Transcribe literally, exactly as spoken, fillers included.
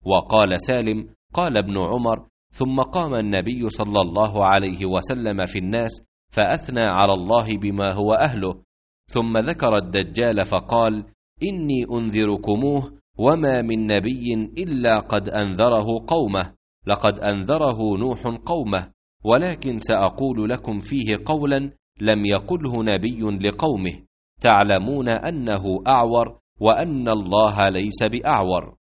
وقال سالم: قال ابن عمر: ثم قام النبي صلى الله عليه وسلم في الناس فأثنى على الله بما هو أهله، ثم ذكر الدجال فقال: إني أنذركموه، وما من نبي إلا قد أنذره قومه، لقد أنذره نوح قومه، ولكن سأقول لكم فيه قولا لم يقله نبي لقومه، تعلمون أنه أعور وأن الله ليس بأعور.